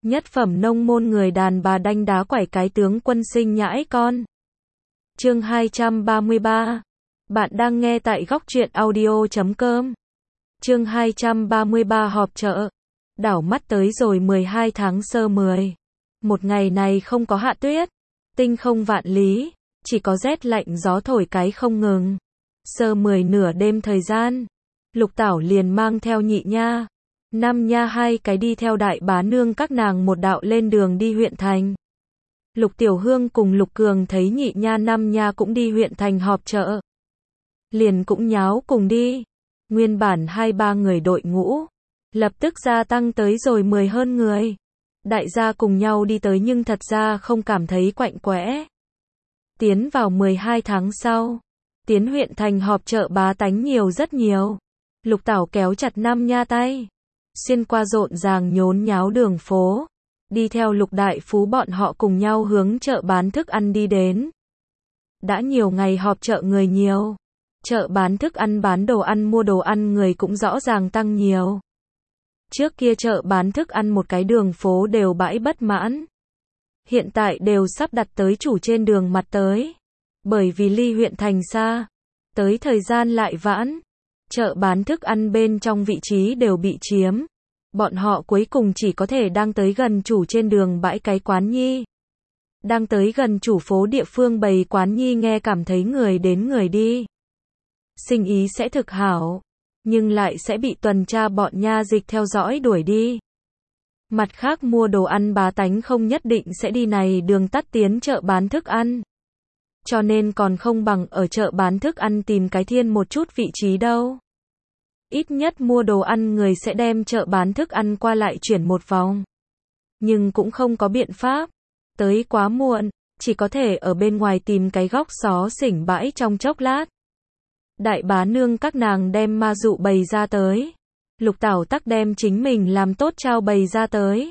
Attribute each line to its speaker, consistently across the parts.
Speaker 1: Nhất phẩm nông môn người đàn bà đanh đá quải cái tướng quân sinh nhãi con. Chương 233. Bạn đang nghe tại góc truyện audio.com. Chương 233 họp chợ. Đảo mắt tới rồi 12 tháng sơ 10. Một ngày này không có hạ tuyết, tinh không vạn lý, chỉ có rét lạnh gió thổi cái không ngừng. Sơ 10 nửa đêm thời gian, Lục Tảo liền mang theo Nhị Nha, Nam Nha hai cái đi theo đại bá nương các nàng một đạo lên đường đi huyện thành. Lục Tiểu Hương cùng Lục Cường thấy Nhị Nha Nam Nha cũng đi huyện thành họp chợ, liền cũng nháo cùng đi. Nguyên bản 2-3 người đội ngũ, lập tức gia tăng tới rồi 10 hơn người. Đại gia cùng nhau đi tới nhưng thật ra không cảm thấy quạnh quẽ. Tiến vào 12 tháng sau, tiến huyện thành họp chợ bá tánh nhiều rất nhiều. Lục Tảo kéo chặt Nam Nha tay, xuyên qua rộn ràng nhốn nháo đường phố, đi theo Lục Đại Phú bọn họ cùng nhau hướng chợ bán thức ăn đi đến. Đã nhiều ngày họp chợ người nhiều, chợ bán thức ăn bán đồ ăn mua đồ ăn người cũng rõ ràng tăng nhiều. Trước kia chợ bán thức ăn một cái đường phố đều bãi bất mãn, hiện tại đều sắp đặt tới chủ trên đường mặt tới. Bởi vì ly huyện thành xa, tới thời gian lại vãn, chợ bán thức ăn bên trong vị trí đều bị chiếm. Bọn họ cuối cùng chỉ có thể đang tới gần chủ trên đường bãi cái quán nhi. Đang tới gần chủ phố địa phương bày quán nhi nghe cảm thấy người đến người đi, sinh ý sẽ thực hảo, nhưng lại sẽ bị tuần tra bọn nha dịch theo dõi đuổi đi. Mặt khác mua đồ ăn bá tánh không nhất định sẽ đi này đường tắt tiến chợ bán thức ăn. Cho nên còn không bằng ở chợ bán thức ăn tìm cái thiên một chút vị trí đâu. Ít nhất mua đồ ăn người sẽ đem chợ bán thức ăn qua lại chuyển một vòng. Nhưng cũng không có biện pháp. Tới quá muộn, chỉ có thể ở bên ngoài tìm cái góc xó xỉnh bãi trong chốc lát. Đại bá nương các nàng đem ma dụ bày ra tới. Lục Tảo tắc đem chính mình làm tốt trao bày ra tới.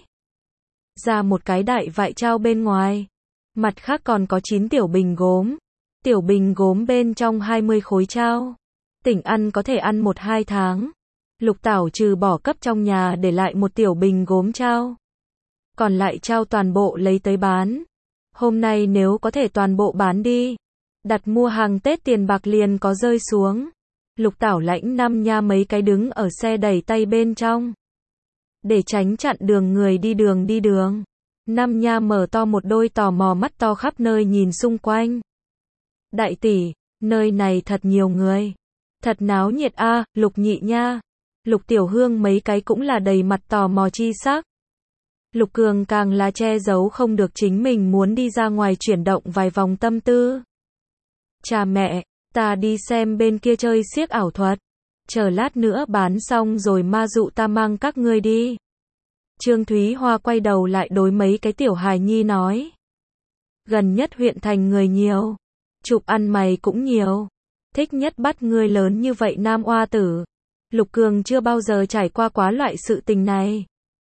Speaker 1: Ra một cái đại vại trao bên ngoài. Mặt khác còn có 9 tiểu bình gốm. Tiểu bình gốm bên trong 20 khối trao. Tỉnh ăn có thể ăn 1-2 tháng. Lục Tảo trừ bỏ cấp trong nhà để lại một tiểu bình gốm trao. Còn lại trao toàn bộ lấy tới bán. Hôm nay nếu có thể toàn bộ bán đi, đặt mua hàng Tết tiền bạc liền có rơi xuống. Lục Tảo lãnh Nam Nha mấy cái đứng ở xe đẩy tay bên trong, để tránh chặn đường người đi đường. Nam Nha mở to một đôi tò mò mắt to khắp nơi nhìn xung quanh. Đại tỷ, nơi này thật nhiều người, thật náo nhiệt a. Lục Nhị Nha, Lục Tiểu Hương mấy cái cũng là đầy mặt tò mò chi sắc. Lục Cường càng là che giấu không được chính mình muốn đi ra ngoài chuyển động vài vòng tâm tư. Cha mẹ, ta đi xem bên kia chơi xiếc ảo thuật, chờ lát nữa bán xong rồi ma dụ ta mang các ngươi đi. Trương Thúy Hoa quay đầu lại đối mấy cái tiểu hài nhi nói. Gần nhất huyện thành người nhiều, chụp ăn mày cũng nhiều, thích nhất bắt ngươi lớn như vậy nam oa tử. Lục Cường chưa bao giờ trải qua quá loại sự tình này.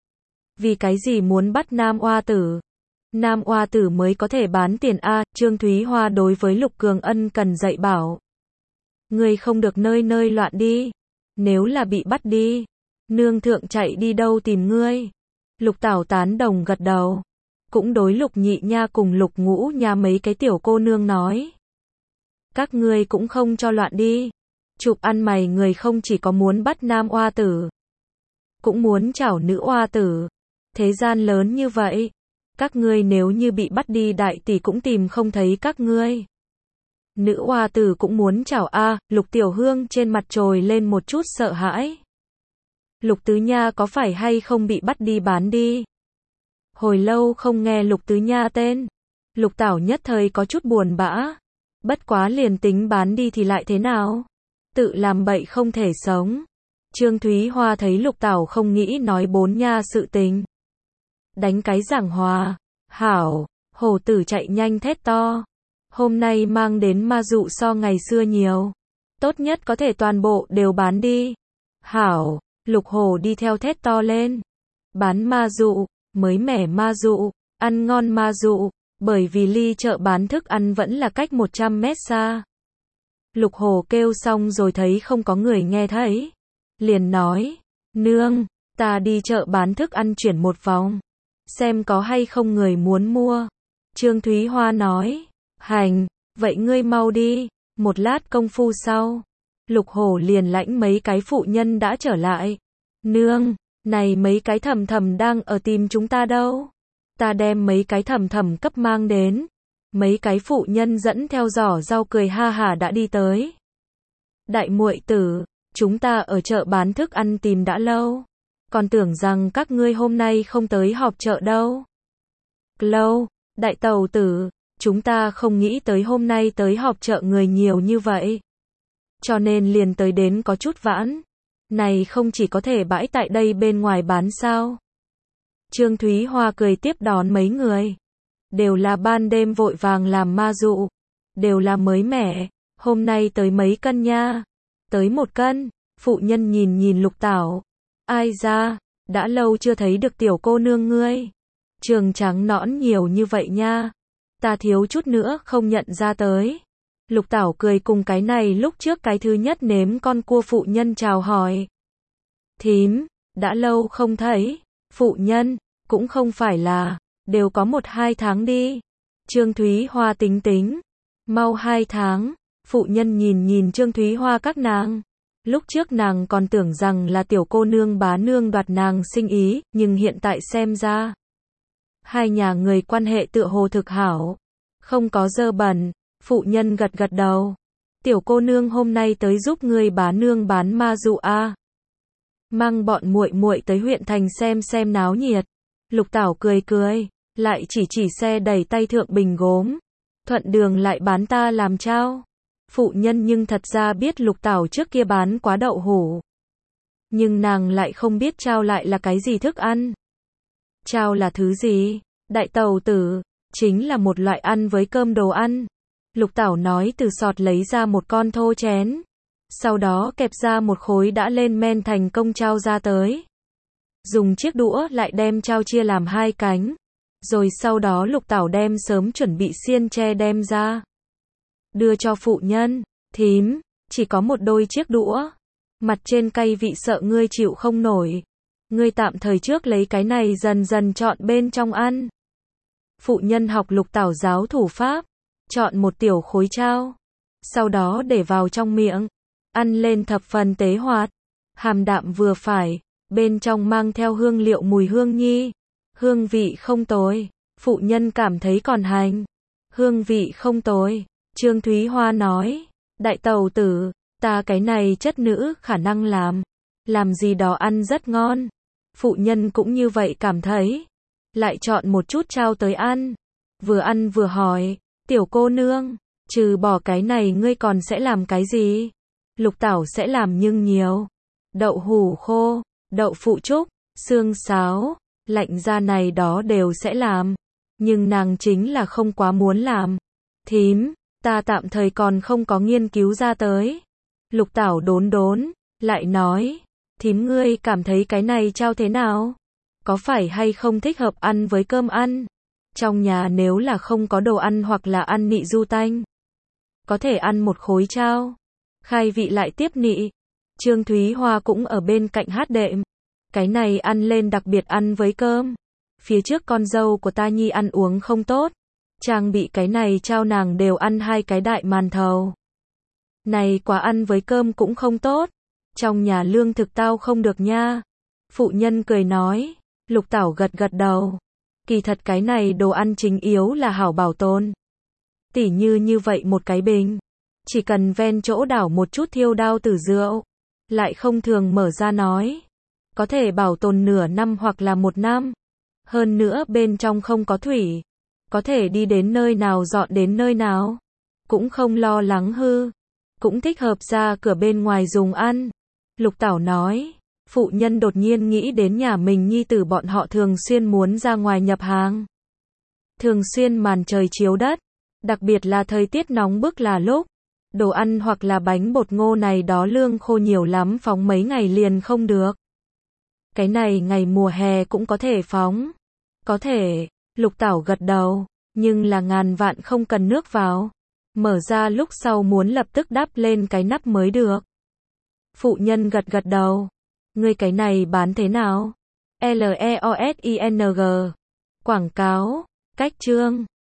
Speaker 1: Vì cái gì muốn bắt nam oa tử? Nam oa tử mới có thể bán tiền a. Trương Thúy Hoa đối với Lục Cường ân cần dạy bảo. Ngươi không được nơi nơi loạn đi. Nếu là bị bắt đi, nương thượng chạy đi đâu tìm ngươi? Lục Tảo tán đồng gật đầu. Cũng đối Lục Nhị Nha cùng Lục Ngũ Nha mấy cái tiểu cô nương nói. Các ngươi cũng không cho loạn đi. Chụp ăn mày người không chỉ có muốn bắt nam oa tử, cũng muốn chảo nữ oa tử. Thế gian lớn như vậy, các ngươi nếu như bị bắt đi đại tỷ cũng tìm không thấy các ngươi. Nữ oa tử cũng muốn chảo a. Lục Tiểu Hương trên mặt trồi lên một chút sợ hãi. Lục Tứ Nha có phải hay không bị bắt đi bán đi? Hồi lâu không nghe Lục Tứ Nha tên, Lục Tảo nhất thời có chút buồn bã. Bất quá liền tính bán đi thì lại thế nào? Tự làm bậy không thể sống. Trương Thúy Hoa thấy Lục Tảo không nghĩ nói 4 nha sự tình, đánh cái giảng hòa. Hảo, hổ tử chạy nhanh thét to. Hôm nay mang đến ma dụ so ngày xưa nhiều. Tốt nhất có thể toàn bộ đều bán đi. Hảo, Lục Hổ đi theo thét to lên. Bán ma dụ, mới mẻ ma dụ, ăn ngon ma dụ. Bởi vì ly chợ bán thức ăn vẫn là cách 100 mét xa. Lục Hổ kêu xong rồi thấy không có người nghe thấy, liền nói. Nương, ta đi chợ bán thức ăn chuyển một vòng. xem có hay không người muốn mua. Trương Thúy Hoa nói, hành, vậy ngươi mau đi. Một lát công phu sau, Lục Hổ liền lãnh mấy cái phụ nhân đã trở lại. Nương, này mấy cái thầm thầm đang ở tìm chúng ta đâu. Ta đem mấy cái thầm thầm cấp mang đến. Mấy cái phụ nhân dẫn theo giỏ rau cười ha hả đã đi tới. Đại muội tử, chúng ta ở chợ bán thức ăn tìm đã lâu. Còn tưởng rằng các ngươi hôm nay không tới họp chợ đâu. Lâu, đại tàu tử, chúng ta không nghĩ tới hôm nay tới họp chợ người nhiều như vậy. Cho nên liền tới đến có chút vãn. Này không chỉ có thể bãi tại đây bên ngoài bán sao. Trương Thúy Hoa cười tiếp đón mấy người. Đều là ban đêm vội vàng làm ma dụ. Đều là mới mẻ. Hôm nay tới mấy cân nha. Tới 1 cân. Phụ nhân nhìn nhìn Lục Tảo. Ai ra, đã lâu chưa thấy được tiểu cô nương ngươi. Trường trắng nõn nhiều như vậy nha. Ta thiếu chút nữa không nhận ra tới. Lục Tảo cười cùng cái này lúc trước cái thứ nhất nếm con cua phụ nhân chào hỏi. Thím, đã lâu không thấy. Phụ nhân, cũng không phải là, đều có 1-2 tháng đi. Trương Thúy Hoa tính tính. Mau 2 tháng. Phụ nhân nhìn nhìn Trương Thúy Hoa các nàng. Lúc trước nàng còn tưởng rằng là tiểu cô nương bá nương đoạt nàng sinh ý, nhưng hiện tại xem ra. Hai nhà người quan hệ tựa hồ thực hảo. Không có dơ bẩn. Phụ nhân gật gật đầu. Tiểu cô nương hôm nay tới giúp ngươi bá nương bán ma dụ a. Mang bọn muội muội tới huyện thành xem náo nhiệt. Lục Tảo cười cười, lại chỉ xe đẩy tay thượng bình gốm. Thuận đường lại bán ta làm trao. Phụ nhân nhưng thật ra biết Lục Tảo trước kia bán quá đậu hủ. Nhưng nàng lại không biết trao lại là cái gì thức ăn. Trao là thứ gì? Đại tàu tử, chính là một loại ăn với cơm đồ ăn. Lục Tảo nói từ sọt lấy ra một con thô chén. Sau đó kẹp ra một khối đã lên men thành công trao ra tới. Dùng chiếc đũa lại đem trao chia làm 2 cánh. Rồi sau đó Lục Tảo đem sớm chuẩn bị xiên tre đem ra. Đưa cho phụ nhân. Thím, chỉ có một đôi chiếc đũa. Mặt trên cay vị sợ ngươi chịu không nổi. Ngươi tạm thời trước lấy cái này dần dần chọn bên trong ăn. Phụ nhân học Lục Tảo giáo thủ pháp. Chọn một tiểu khối trao. Sau đó để vào trong miệng. Ăn lên thập phần tế hoạt. Hàm đạm vừa phải. Bên trong mang theo hương liệu mùi hương nhi. Hương vị không tồi. Phụ nhân cảm thấy còn hành. Hương vị không tồi. Trương Thúy Hoa nói. Đại tàu tử, ta cái này chất nữ khả năng làm gì đó ăn rất ngon. Phụ nhân cũng như vậy cảm thấy. Lại chọn một chút trao tới ăn. Vừa ăn vừa hỏi. Tiểu cô nương, trừ bỏ cái này ngươi còn sẽ làm cái gì? Lục Tảo sẽ làm nhưng nhiều. Đậu hủ khô, đậu phụ trúc, xương sáo, lạnh ra này đó đều sẽ làm. Nhưng nàng chính là không quá muốn làm. Thím, ta tạm thời còn không có nghiên cứu ra tới. Lục Tảo đốn, lại nói. Thím ngươi cảm thấy cái này trao thế nào? Có phải hay không thích hợp ăn với cơm ăn? Trong nhà nếu là không có đồ ăn hoặc là ăn nị du tanh. Có thể ăn một khối trao. Khai vị lại tiếp nị. Trương Thúy Hoa cũng ở bên cạnh hát đệm. Cái này ăn lên đặc biệt ăn với cơm. Phía trước con dâu của ta nhi ăn uống không tốt. Trang bị cái này trao nàng đều ăn 2 cái đại màn thầu. Này quá ăn với cơm cũng không tốt. Trong nhà lương thực tao không được nha. Phụ nhân cười nói. Lục Tảo gật đầu. Kỳ thật cái này đồ ăn chính yếu là hảo bảo tồn. Tỉ như vậy một cái bình. Chỉ cần ven chỗ đảo một chút thiêu đao tử rượu. Lại không thường mở ra nói. Có thể bảo tồn nửa năm hoặc là 1 năm. Hơn nữa bên trong không có thủy. Có thể đi đến nơi nào dọn đến nơi nào. Cũng không lo lắng hư. Cũng thích hợp ra cửa bên ngoài dùng ăn. Lục Tảo nói. Phụ nhân đột nhiên nghĩ đến nhà mình nhi tử bọn họ thường xuyên muốn ra ngoài nhập hàng. Thường xuyên màn trời chiếu đất. Đặc biệt là thời tiết nóng bức là lúc. Đồ ăn hoặc là bánh bột ngô này đó lương khô nhiều lắm phóng mấy ngày liền không được. Cái này ngày mùa hè cũng có thể phóng. Có thể. Lục Tảo gật đầu. Nhưng là ngàn vạn không cần nước vào. Mở ra lúc sau muốn lập tức đắp lên cái nắp mới được. Phụ nhân gật đầu. Ngươi cái này bán thế nào? LEOSING Quảng cáo, cách chương